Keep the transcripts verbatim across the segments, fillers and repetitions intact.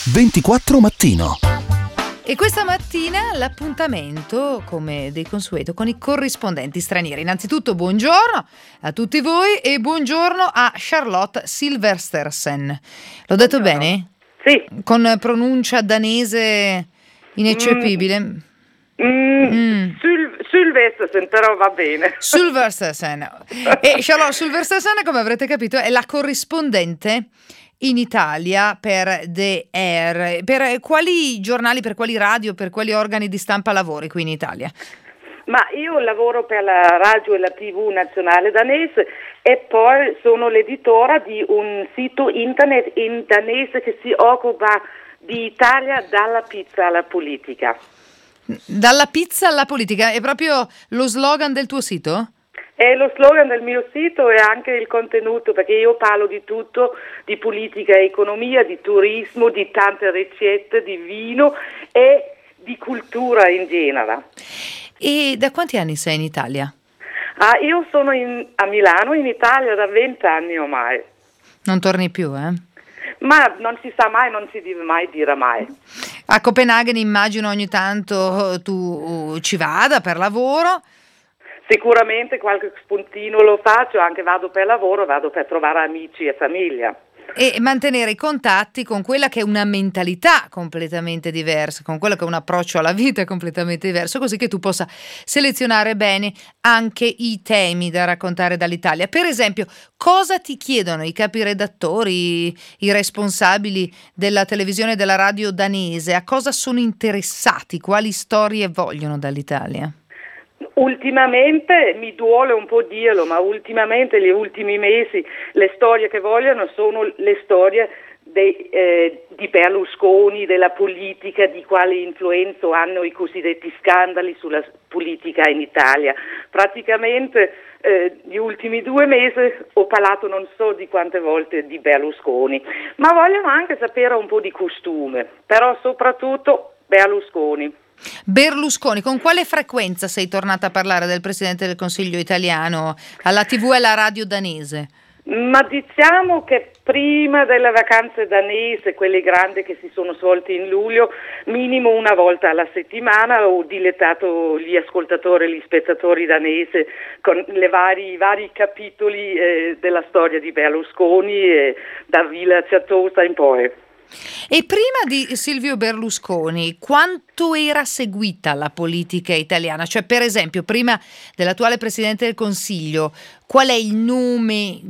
ventiquattro Mattino. E questa mattina l'appuntamento, come di consueto, con i corrispondenti stranieri. Innanzitutto buongiorno a tutti voi e buongiorno a Charlotte Silverstersen. L'ho detto Buongiorno. bene? Sì. Con pronuncia danese ineccepibile? Mm, mm, Mm. Sul, Sylvestersen, però va bene. Silverstersen. E Charlotte Silverstersen, come avrete capito, è la corrispondente in Italia per The Air. Per quali giornali, per quali radio, per quali organi di stampa lavori qui in Italia? Ma io lavoro per la radio e la tivù nazionale danese e poi sono l'editora di un sito internet in danese che si occupa di Italia dalla pizza alla politica. Dalla pizza alla politica, è proprio lo slogan del tuo sito? È lo slogan del mio sito e anche il contenuto, perché io parlo di tutto, di politica e economia, di turismo, di tante ricette, di vino e di cultura in genere. E da quanti anni sei in Italia? Ah, io sono in, a Milano, in Italia, da vent'anni ormai. Non torni più, eh? Ma non si sa mai, non si deve mai dire mai. A Copenaghen immagino ogni tanto tu ci vada per lavoro. Sicuramente qualche spuntino lo faccio, anche vado per lavoro, vado per trovare amici e famiglia. E mantenere i contatti con quella che è una mentalità completamente diversa, con quello che è un approccio alla vita completamente diverso, così che tu possa selezionare bene anche i temi da raccontare dall'Italia. Per esempio, cosa ti chiedono i capiredattori, i responsabili della televisione e della radio danese? A cosa sono interessati? Quali storie vogliono dall'Italia? Ultimamente, mi duole un po' dirlo, ma ultimamente, negli ultimi mesi, le storie che vogliono sono le storie dei, eh, di Berlusconi, della politica, di quale influenza hanno i cosiddetti scandali sulla politica in Italia. Praticamente eh, gli ultimi due mesi ho parlato non so di quante volte di Berlusconi, ma vogliono anche sapere un po' di costume, però soprattutto Berlusconi. Berlusconi, con quale frequenza sei tornata a parlare del Presidente del Consiglio italiano alla tivù e alla radio danese? Ma diciamo che prima delle vacanze danese, quelle grandi che si sono svolte in luglio, minimo una volta alla settimana ho dilettato gli ascoltatori e gli spettatori danesi con le vari, i vari capitoli eh, della storia di Berlusconi eh, da Villa Certosa in poi. E prima di Silvio Berlusconi, quanto era seguita la politica italiana? Cioè, per esempio, prima dell'attuale Presidente del Consiglio, qual è il nome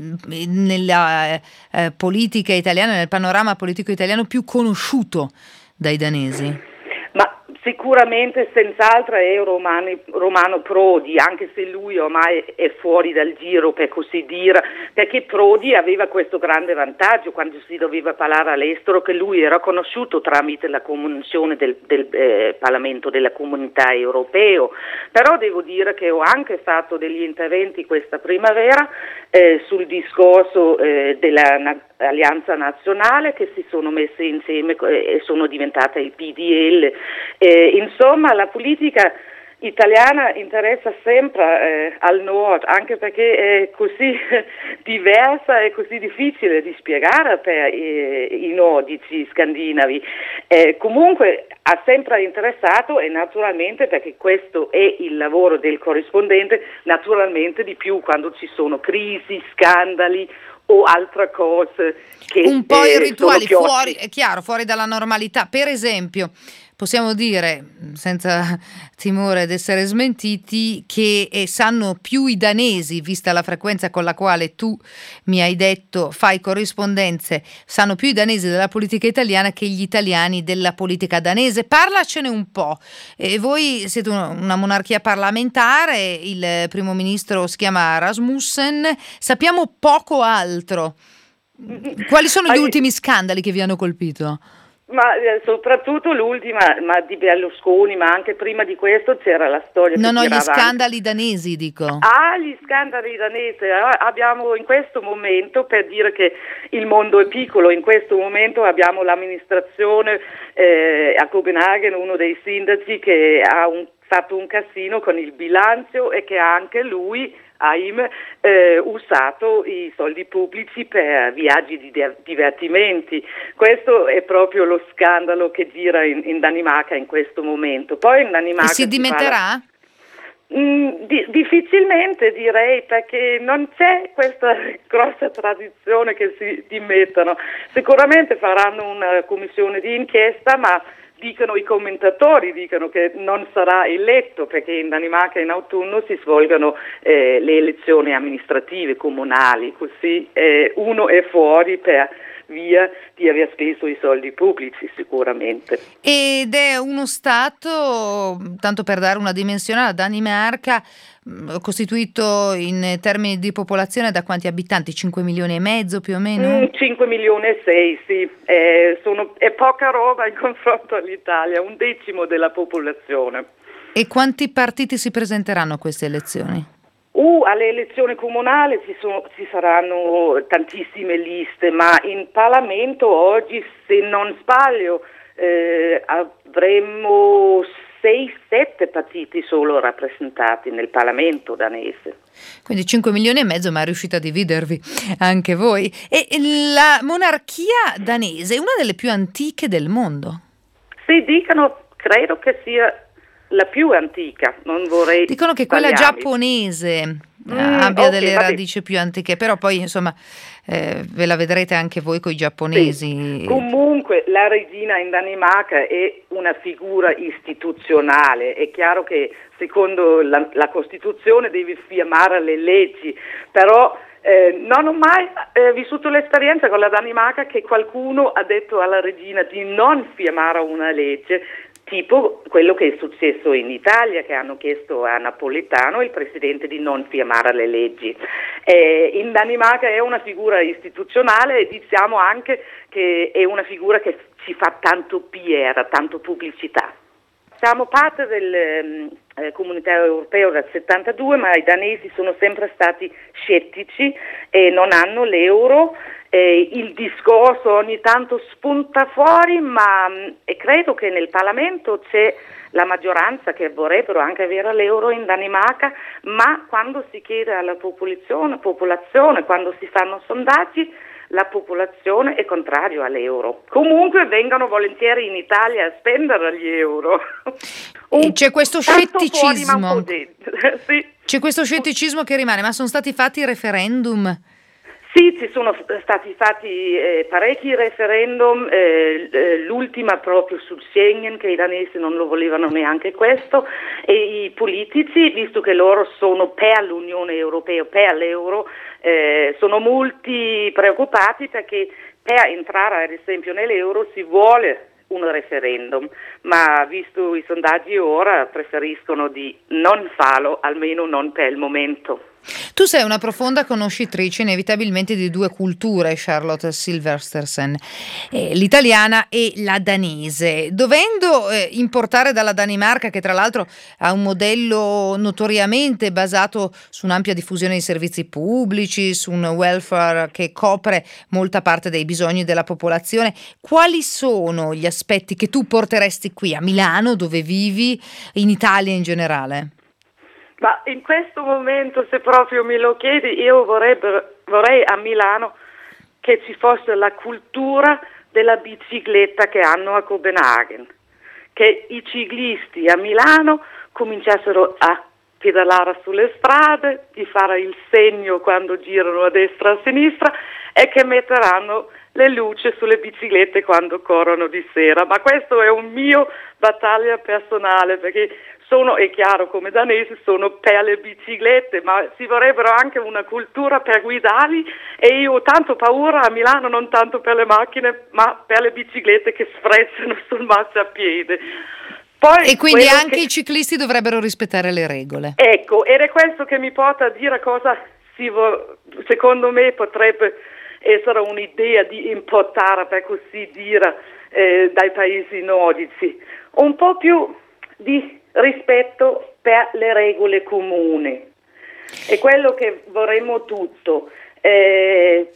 nella eh, politica italiana, nel panorama politico italiano più conosciuto dai danesi? Ma sicuramente, senz'altro, è Romani, Romano Prodi, anche se lui ormai è fuori dal giro, per così dire, perché Prodi aveva questo grande vantaggio quando si doveva parlare all'estero, che lui era conosciuto tramite la comunicazione del, del eh, Parlamento della Comunità Europeo. Però devo dire che ho anche fatto degli interventi questa primavera eh, sul discorso eh, dell'Alleanza Nazionale, che si sono messe insieme e sono diventate il P D L. Eh, insomma, la politica italiana interessa sempre eh, al nord, anche perché è così diversa e così difficile di spiegare per eh, i nordici scandinavi. Eh, comunque ha sempre interessato, e naturalmente, perché questo è il lavoro del corrispondente, naturalmente di più quando ci sono crisi, scandali o altre cose che un po' eh, irrituali, sono fuori, è chiaro, fuori dalla normalità. Per esempio, possiamo dire, senza timore di essere smentiti, che eh, sanno più i danesi, vista la frequenza con la quale tu mi hai detto fai corrispondenze, sanno più i danesi della politica italiana che gli italiani della politica danese. Parlacene un po'. Eh, voi siete una, una monarchia parlamentare, il primo ministro si chiama Rasmussen, sappiamo poco altro. Quali sono gli ultimi scandali che vi hanno colpito? Ma eh, soprattutto l'ultima, ma di Berlusconi, ma anche prima di questo c'era la storia. No, che no, gli girava scandali anche. danesi, dico. Ah, gli scandali danesi. Abbiamo in questo momento, per dire che il mondo è piccolo, in questo momento abbiamo l'amministrazione eh, a Copenaghen, uno dei sindaci che ha un fatto un casino con il bilancio e che anche lui, ahimè, eh, usato i soldi pubblici per viaggi di divertimenti. Questo è proprio lo scandalo che gira in, in Danimarca in questo momento. Poi in Danimarca e si dimetterà? Mm, di, difficilmente direi, perché non c'è questa grossa tradizione che si dimettano. Sicuramente faranno una commissione di inchiesta, ma dicono i commentatori dicono che non sarà eletto, perché in Danimarca in autunno si svolgono eh, le elezioni amministrative comunali, così eh, uno è fuori per via di aver speso i soldi pubblici sicuramente. Ed è uno Stato, tanto per dare una dimensione, la Danimarca, costituito in termini di popolazione da quanti abitanti? cinque milioni e mezzo più o meno? Mm, cinque milioni e sei, sì, è, sono, è poca roba in confronto all'Italia, un decimo della popolazione. E quanti partiti si presenteranno a queste elezioni? Uh, alle elezioni comunali ci, sono, ci saranno tantissime liste, ma in Parlamento oggi, se non sbaglio, eh, avremo sei sette partiti solo rappresentati nel Parlamento danese. Quindi cinque milioni e mezzo, ma riuscite a dividervi anche voi. E la monarchia danese è una delle più antiche del mondo? Sì, dicono, credo che sia la più antica, non vorrei dicono che quella sbagliarmi. giapponese Mm, abbia okay, delle vabbè. radici più antiche, però poi insomma eh, ve la vedrete anche voi con i giapponesi. Sì. Comunque la regina in Danimarca è una figura istituzionale, è chiaro che secondo la, la Costituzione deve firmare le leggi, però eh, non ho mai eh, vissuto l'esperienza con la Danimarca che qualcuno ha detto alla regina di non firmare una legge, tipo quello che è successo in Italia, che hanno chiesto a Napolitano, il presidente, di non firmare le leggi. Eh, in Danimarca è una figura istituzionale e diciamo anche che è una figura che ci fa tanto P R, tanto pubblicità. Siamo parte del eh, Comunità Europeo dal settantadue, ma i danesi sono sempre stati scettici e non hanno l'euro. Eh, il discorso ogni tanto spunta fuori, ma e credo che nel Parlamento c'è la maggioranza che vorrebbero anche avere l'euro in Danimarca, ma quando si chiede alla popolazione, popolazione quando si fanno sondaggi, la popolazione è contraria all'euro. Comunque vengono volentieri inItalia a spendere gli euro. E c'è questo scetticismo. Sì. C'è questo scetticismo che rimane, ma sono stati fatti referendum? Sì, ci sono stati fatti eh, parecchi referendum, eh, l'ultima proprio sul Schengen, che i danesi non lo volevano neanche questo, e i politici, visto che loro sono per l'Unione Europea, per l'euro, eh, sono molti preoccupati perché per entrare ad esempio nell'euro si vuole un referendum, ma visto i sondaggi ora preferiscono di non farlo, almeno non per il momento. Tu sei una profonda conoscitrice inevitabilmente di due culture, Charlotte Silverstersen, eh, l'italiana e la danese. Dovendo eh, importare dalla Danimarca, che tra l'altro ha un modello notoriamente basato su un'ampia diffusione di servizi pubblici, su un welfare che copre molta parte dei bisogni della popolazione, quali sono gli aspetti che tu porteresti qui a Milano, dove vivi, in Italia in generale? Ma in questo momento, se proprio me lo chiedi, io vorrebbe, vorrei a Milano che ci fosse la cultura della bicicletta che hanno a Copenaghen, che i ciclisti a Milano cominciassero a pedalare sulle strade, di fare il segno quando girano a destra e a sinistra e che metteranno le luci sulle biciclette quando corrono di sera. Ma questo è un mio battaglia personale, perché sono, è chiaro, come danesi sono per le biciclette, ma ci vorrebbero anche una cultura per guidarli, e io ho tanto paura a Milano, non tanto per le macchine, ma per le biciclette che sfrecciano sul marciapiede. Poi e quindi anche che, i ciclisti dovrebbero rispettare le regole. Ecco, ed è questo che mi porta a dire cosa si vo- secondo me potrebbe essere un'idea di importare, per così dire, eh, dai paesi nordici, un po' più di rispetto per le regole comuni. È quello che vorremmo tutto. Eh,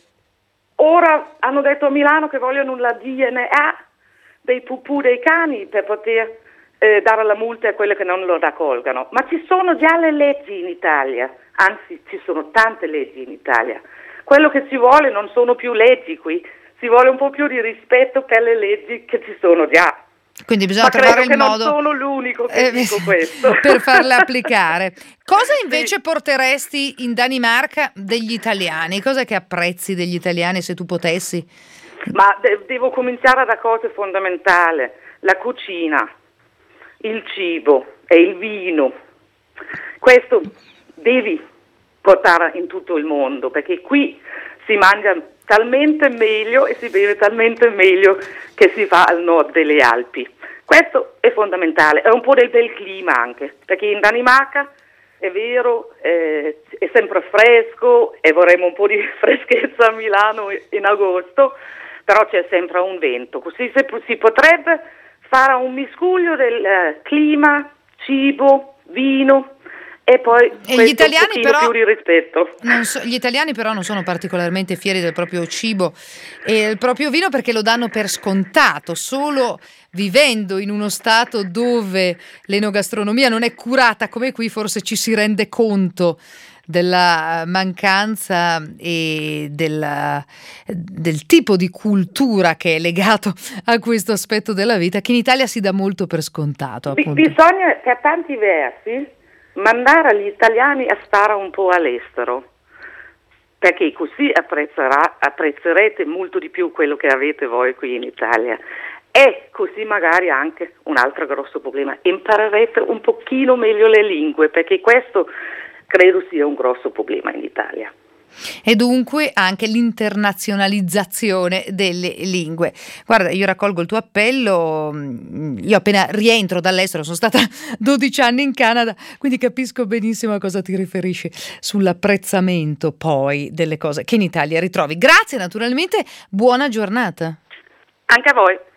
ora hanno detto a Milano che vogliono la D N A dei pupù dei cani per poter eh, dare la multa a quelle che non lo raccolgano, ma ci sono già le leggi in Italia, anzi ci sono tante leggi in Italia. Quello che ci vuole non sono più leggi qui, ci vuole un po' più di rispetto per le leggi che ci sono già. Quindi bisogna Ma trovare credo il che modo, non sono l'unico che eh, dico questo. per farle applicare. Cosa invece Sì. porteresti in Danimarca degli italiani? Cosa che apprezzi degli italiani se tu potessi? Ma de- devo cominciare da cose fondamentali, la cucina, il cibo e il vino. Questo devi portare in tutto il mondo, perché qui si mangia talmente meglio e si beve talmente meglio che si fa al nord delle Alpi. Questo è fondamentale, è un po' del bel clima anche, perché in Danimarca è vero, eh, è sempre fresco e vorremmo un po' di freschezza a Milano in agosto, però c'è sempre un vento, così si, si potrebbe fare un miscuglio del eh, clima, cibo, vino e poi E gli italiani un però più di rispetto. non so- gli italiani però non sono particolarmente fieri del proprio cibo e del proprio vino perché lo danno per scontato, solo vivendo in uno stato dove l'enogastronomia non è curata come qui forse ci si rende conto della mancanza e della- del tipo di cultura che è legato a questo aspetto della vita che in Italia si dà molto per scontato, Bi- appunto. bisogna per tanti versi mandare gli italiani a stare un po' all'estero, perché così apprezzerà, apprezzerete molto di più quello che avete voi qui in Italia. E così magari anche un altro grosso problema, imparerete un pochino meglio le lingue, perché questo credo sia un grosso problema in Italia. E dunque anche l'internazionalizzazione delle lingue. Guarda, io raccolgo il tuo appello, io appena rientro dall'estero, sono stata dodici anni in Canada, quindi capisco benissimo a cosa ti riferisci sull'apprezzamento poi delle cose che in Italia ritrovi. Grazie naturalmente, buona giornata. Anche a voi.